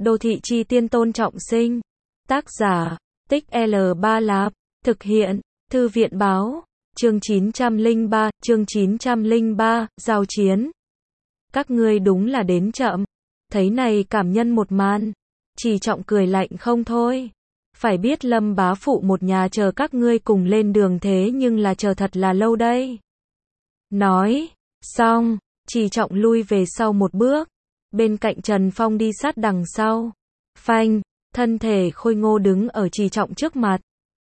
Đô thị chi tiên Tôn Trọng Sinh. Tác giả, Tích L3 Lạp. Thực hiện, Thư viện báo. Chương 903, giao chiến. Các ngươi đúng là đến chậm. Thấy này cảm nhân một màn. Trì Trọng cười lạnh không thôi. Phải biết Lâm bá phụ một nhà chờ các ngươi cùng lên đường thế nhưng là chờ thật là lâu đây. Nói, xong, Trì Trọng lui về sau một bước. Bên cạnh Trần Phong đi sát đằng sau. Phanh, thân thể khôi ngô đứng ở Trì Trọng trước mặt.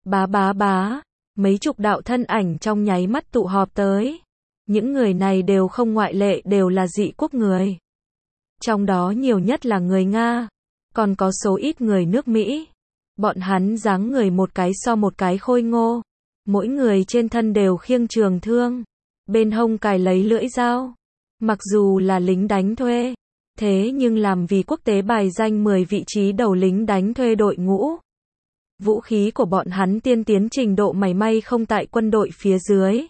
Bá. Mấy chục đạo thân ảnh trong nháy mắt tụ họp tới. Những người này đều không ngoại lệ, đều là dị quốc người. Trong đó nhiều nhất là người Nga, còn có số ít người nước Mỹ. Bọn hắn dáng người một cái so một cái khôi ngô. Mỗi người trên thân đều khiêng trường thương, bên hông cài lấy lưỡi dao. Mặc dù là lính đánh thuê, thế nhưng làm vì quốc tế bài danh 10 vị trí đầu lính đánh thuê đội ngũ. Vũ khí của bọn hắn tiên tiến trình độ mảy may không tại quân đội phía dưới.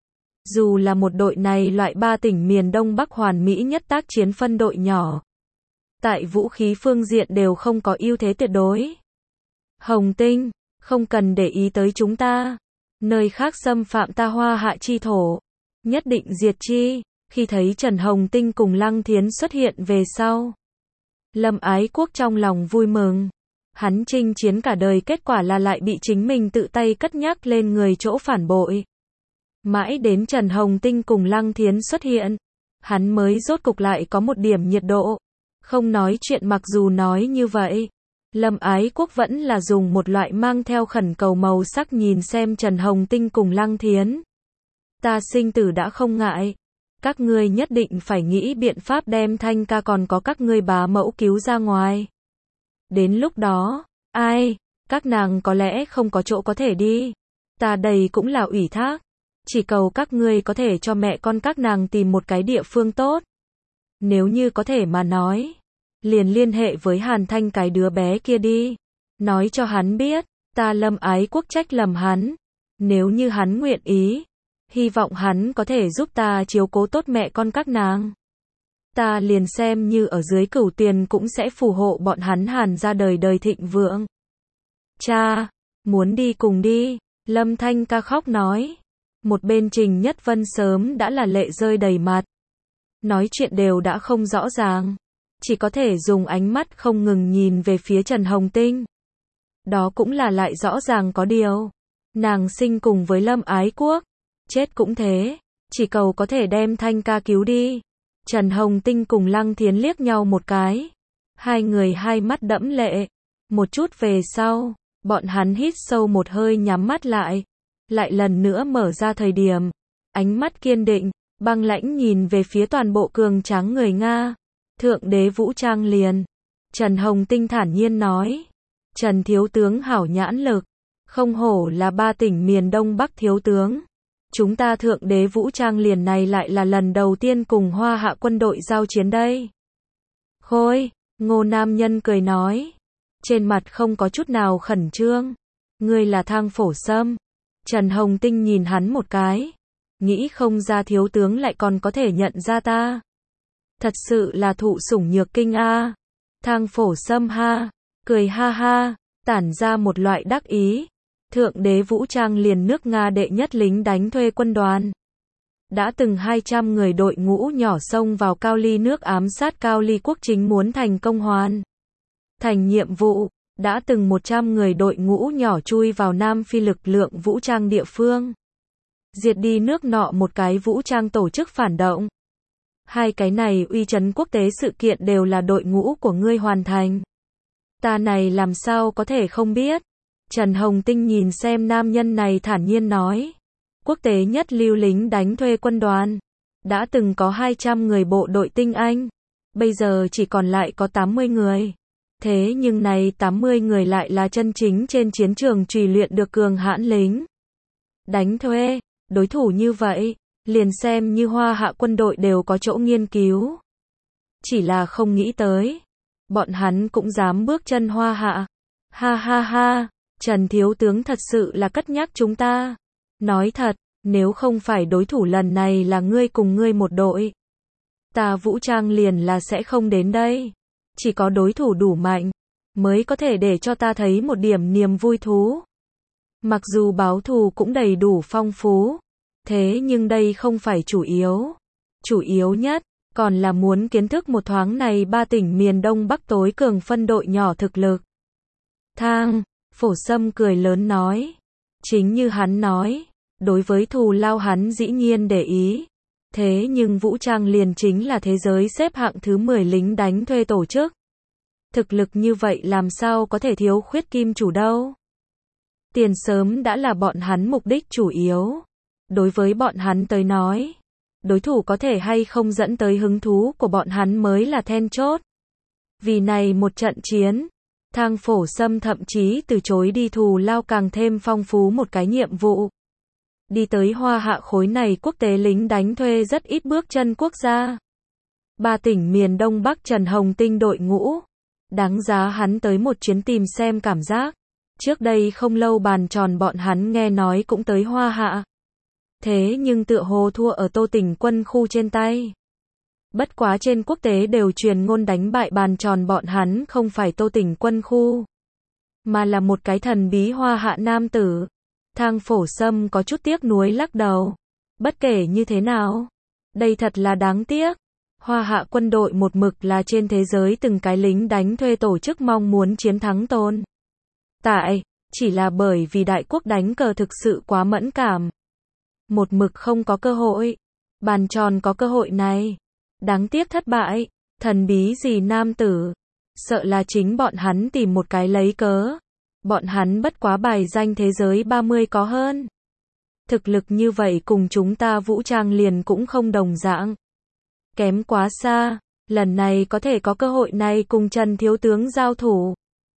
Dù là một đội này loại 3 tỉnh miền Đông Bắc hoàn mỹ nhất tác chiến phân đội nhỏ, tại vũ khí phương diện đều không có ưu thế tuyệt đối. Hồng Tinh, không cần để ý tới chúng ta. Nơi khác xâm phạm ta Hoa Hạ chi thổ, nhất định diệt chi. Khi thấy Trần Hồng Tinh cùng Lăng Thiến xuất hiện về sau, Lâm Ái Quốc trong lòng vui mừng. Hắn chinh chiến cả đời kết quả là lại bị chính mình tự tay cất nhắc lên người chỗ phản bội. Mãi đến Trần Hồng Tinh cùng Lăng Thiến xuất hiện, hắn mới rốt cục lại có một điểm nhiệt độ. Không nói chuyện, mặc dù nói như vậy, Lâm Ái Quốc vẫn là dùng một loại mang theo khẩn cầu màu sắc nhìn xem Trần Hồng Tinh cùng Lăng Thiến. Ta sinh tử đã không ngại, các ngươi nhất định phải nghĩ biện pháp đem Thanh ca còn có các ngươi bá mẫu cứu ra ngoài. Đến lúc đó, các nàng có lẽ không có chỗ có thể đi. Ta đây cũng là ủy thác. Chỉ cầu các ngươi có thể cho mẹ con các nàng tìm một cái địa phương tốt. Nếu như có thể mà nói, liền liên hệ với Hàn Thanh cái đứa bé kia đi. Nói cho hắn biết, ta Lâm Ái Quốc trách lầm hắn. Nếu như hắn nguyện ý, hy vọng hắn có thể giúp ta chiếu cố tốt mẹ con các nàng. Ta liền xem như ở dưới Cửu Tuyền cũng sẽ phù hộ bọn hắn Hàn ra đời đời thịnh vượng. Cha, muốn đi cùng đi, Lâm Thanh ca khóc nói. Một bên Trình Nhất Vân sớm đã là lệ rơi đầy mặt. Nói chuyện đều đã không rõ ràng, chỉ có thể dùng ánh mắt không ngừng nhìn về phía Trần Hồng Tinh. Đó cũng là lại rõ ràng có điều. Nàng sinh cùng với Lâm Ái Quốc, chết cũng thế, chỉ cầu có thể đem Thanh ca cứu đi. Trần Hồng Tinh cùng Lăng Thiến liếc nhau một cái. Hai người hai mắt đẫm lệ. Một chút về sau, bọn hắn hít sâu một hơi nhắm mắt lại. Lại lần nữa mở ra thời điểm. Ánh mắt kiên định, băng lãnh nhìn về phía toàn bộ cường tráng người Nga. Thượng đế vũ trang liền. Trần Hồng Tinh thản nhiên nói. Trần thiếu tướng hảo nhãn lực. Không hổ là 3 tỉnh miền Đông Bắc thiếu tướng. Chúng ta thượng đế vũ trang liền này lại là lần đầu tiên cùng Hoa Hạ quân đội giao chiến đây. Khôi, Ngô nam nhân cười nói. Trên mặt không có chút nào khẩn trương. Ngươi là Thang Phổ Sâm. Trần Hồng Tinh nhìn hắn một cái. Nghĩ không ra thiếu tướng lại còn có thể nhận ra ta. Thật sự là thụ sủng nhược kinh a. Thang Phổ Sâm cười ha, tản ra một loại đắc ý. Thượng đế vũ trang liền nước Nga đệ nhất lính đánh thuê quân đoàn. Đã từng 200 người đội ngũ nhỏ xông vào Cao Ly nước ám sát Cao Ly quốc chính muốn thành công hoàn thành nhiệm vụ. Đã từng 100 người đội ngũ nhỏ chui vào Nam Phi lực lượng vũ trang địa phương, diệt đi nước nọ một cái vũ trang tổ chức phản động. Hai cái này uy chấn quốc tế sự kiện đều là đội ngũ của ngươi hoàn thành. Ta này làm sao có thể không biết. Trần Hồng Tinh nhìn xem nam nhân này thản nhiên nói. Quốc tế nhất lưu lính đánh thuê quân đoàn. Đã từng có 200 người bộ đội tinh Anh. Bây giờ chỉ còn lại có 80 người. Thế nhưng này 80 người lại là chân chính trên chiến trường trì luyện được cường hãn lính đánh thuê. Đối thủ như vậy, liền xem như Hoa Hạ quân đội đều có chỗ nghiên cứu. Chỉ là không nghĩ tới, bọn hắn cũng dám bước chân Hoa Hạ. Ha. Trần thiếu tướng thật sự là cất nhắc chúng ta. Nói thật, nếu không phải đối thủ lần này là ngươi cùng ngươi một đội, ta vũ trang liền là sẽ không đến đây. Chỉ có đối thủ đủ mạnh, mới có thể để cho ta thấy một điểm niềm vui thú. Mặc dù báo thù cũng đầy đủ phong phú, thế nhưng đây không phải chủ yếu. Chủ yếu nhất, còn là muốn kiến thức một thoáng này ba tỉnh miền Đông Bắc tối cường phân đội nhỏ thực lực. Thang Phổ Sâm cười lớn nói. Chính như hắn nói, đối với thù lao hắn dĩ nhiên để ý. Thế nhưng Vũ Trang liền chính là thế giới xếp hạng thứ 10 lính đánh thuê tổ chức. Thực lực như vậy làm sao có thể thiếu khuyết kim chủ đâu. Tiền sớm đã là bọn hắn mục đích chủ yếu. Đối với bọn hắn tới nói, đối thủ có thể hay không dẫn tới hứng thú của bọn hắn mới là then chốt. Vì này một trận chiến, Thang Phổ Sâm thậm chí từ chối đi thù lao càng thêm phong phú một cái nhiệm vụ. Đi tới Hoa Hạ khối này quốc tế lính đánh thuê rất ít bước chân quốc gia. Ba tỉnh miền Đông Bắc Trần Hồng Tinh đội ngũ. Đáng giá hắn tới một chuyến tìm xem cảm giác. Trước đây không lâu bàn tròn bọn hắn nghe nói cũng tới Hoa Hạ. Thế nhưng tựa hồ thua ở Tô Tỉnh quân khu trên tay. Bất quá trên quốc tế đều truyền ngôn đánh bại bàn tròn bọn hắn không phải Tô Tỉnh quân khu, mà là một cái thần bí Hoa Hạ nam tử. Thang Phổ Sâm có chút tiếc nuối lắc đầu. Bất kể như thế nào, đây thật là đáng tiếc. Hoa Hạ quân đội một mực là trên thế giới từng cái lính đánh thuê tổ chức mong muốn chiến thắng tồn tại, chỉ là bởi vì đại quốc đánh cờ thực sự quá mẫn cảm. Một mực không có cơ hội. Bàn tròn có cơ hội này. Đáng tiếc thất bại. Thần bí gì nam tử. Sợ là chính bọn hắn tìm một cái lấy cớ. Bọn hắn bất quá bài danh thế giới 30 có hơn. Thực lực như vậy cùng chúng ta Vũ Trang liền cũng không đồng dạng. Kém quá xa. Lần này có thể có cơ hội này cùng Trần Thiếu Tướng giao thủ.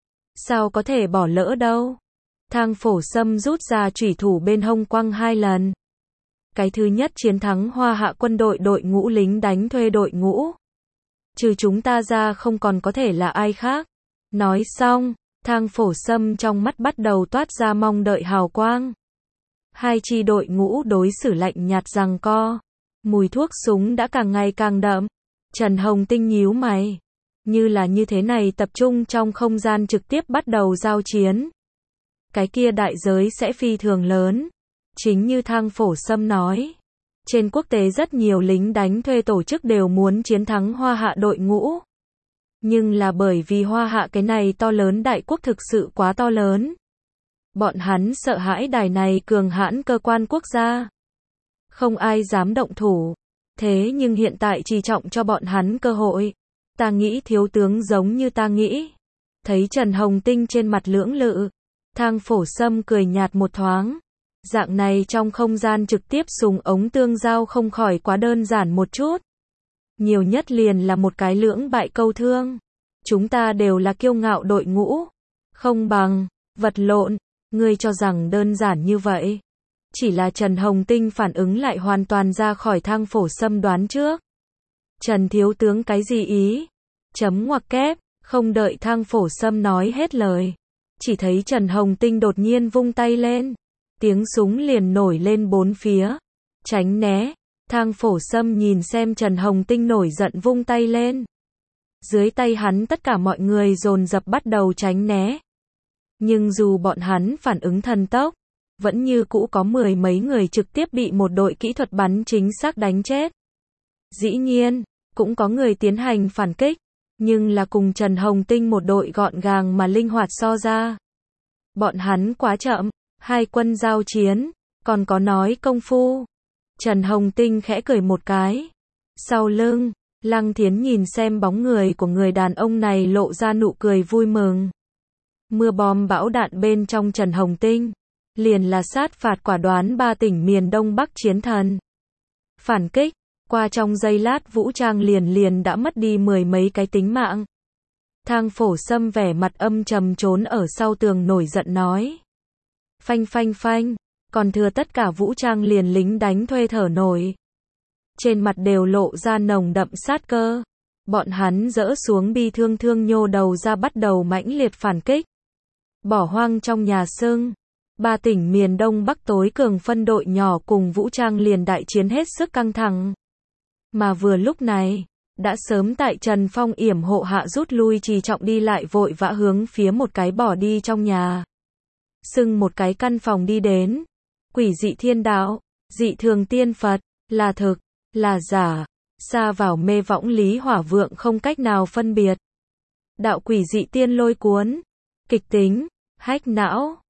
Sao có thể bỏ lỡ đâu. Thang Phổ Sâm rút ra chủy thủ bên hông quăng 2 lần. Cái thứ nhất chiến thắng Hoa Hạ quân đội đội ngũ lính đánh thuê đội ngũ. Trừ chúng ta ra không còn có thể là ai khác. Nói xong, Thang Phổ Sâm trong mắt bắt đầu toát ra mong đợi hào quang. Hai chi đội ngũ đối xử lạnh nhạt giằng co. Mùi thuốc súng đã càng ngày càng đậm. Trần Hồng Tinh nhíu mày. Như là như thế này tập trung trong không gian trực tiếp bắt đầu giao chiến. Cái kia đại giới sẽ phi thường lớn. Chính như Thang Phổ Sâm nói, trên quốc tế rất nhiều lính đánh thuê tổ chức đều muốn chiến thắng Hoa Hạ đội ngũ. Nhưng là bởi vì Hoa Hạ cái này to lớn đại quốc thực sự quá to lớn. Bọn hắn sợ hãi đài này cường hãn cơ quan quốc gia. Không ai dám động thủ. Thế nhưng hiện tại chỉ trọng cho bọn hắn cơ hội. Ta nghĩ thiếu tướng giống như ta nghĩ. Thấy Trần Hồng Tinh trên mặt lưỡng lự. Thang Phổ Sâm cười nhạt một thoáng. Dạng này trong không gian trực tiếp dùng ống tương giao không khỏi quá đơn giản một chút. Nhiều nhất liền là một cái lưỡng bại câu thương. Chúng ta đều là kiêu ngạo đội ngũ. Không bằng, vật lộn, ngươi cho rằng đơn giản như vậy. Chỉ là Trần Hồng Tinh phản ứng lại hoàn toàn ra khỏi Thang Phổ Sâm đoán trước. Trần Thiếu Tướng cái gì ý? Chấm ngoặc kép, không đợi Thang Phổ Sâm nói hết lời. Chỉ thấy Trần Hồng Tinh đột nhiên vung tay lên. Tiếng súng liền nổi lên bốn phía. Tránh né. Thang Phổ Sâm nhìn xem Trần Hồng Tinh nổi giận vung tay lên. Dưới tay hắn tất cả mọi người dồn dập bắt đầu tránh né. Nhưng dù bọn hắn phản ứng thần tốc, vẫn như cũ có 10 mấy người trực tiếp bị một đội kỹ thuật bắn chính xác đánh chết. Dĩ nhiên, cũng có người tiến hành phản kích, nhưng là cùng Trần Hồng Tinh một đội gọn gàng mà linh hoạt so ra. Bọn hắn quá chậm. Hai quân giao chiến, còn có nói công phu. Trần Hồng Tinh khẽ cười một cái. Sau lưng, Lăng Thiến nhìn xem bóng người của người đàn ông này lộ ra nụ cười vui mừng. Mưa bom bão đạn bên trong Trần Hồng Tinh, liền là sát phạt quả đoán ba tỉnh miền Đông Bắc chiến thần. Phản kích, qua trong giây lát Vũ Trang liền đã mất đi 10 mấy cái tính mạng. Thang Phổ Sâm vẻ mặt âm trầm trốn ở sau tường nổi giận nói. Phanh phanh phanh, còn thừa tất cả Vũ Trang liền lính đánh thuê thở nổi. Trên mặt đều lộ ra nồng đậm sát cơ. Bọn hắn dỡ xuống bi thương nhô đầu ra bắt đầu mãnh liệt phản kích. Bỏ hoang trong nhà sưng. Ba tỉnh miền Đông Bắc tối cường phân đội nhỏ cùng Vũ Trang liền đại chiến hết sức căng thẳng. Mà vừa lúc này, đã sớm tại Trần Phong yểm hộ hạ rút lui, Trì Trọng đi lại vội vã hướng phía một cái bỏ đi trong nhà. Xưng một cái căn phòng đi đến. Quỷ dị thiên đạo, dị thường tiên Phật, là thực, là giả, xa vào mê võng Lý Hỏa Vượng không cách nào phân biệt. Đạo quỷ dị tiên lôi cuốn, kịch tính, hách não.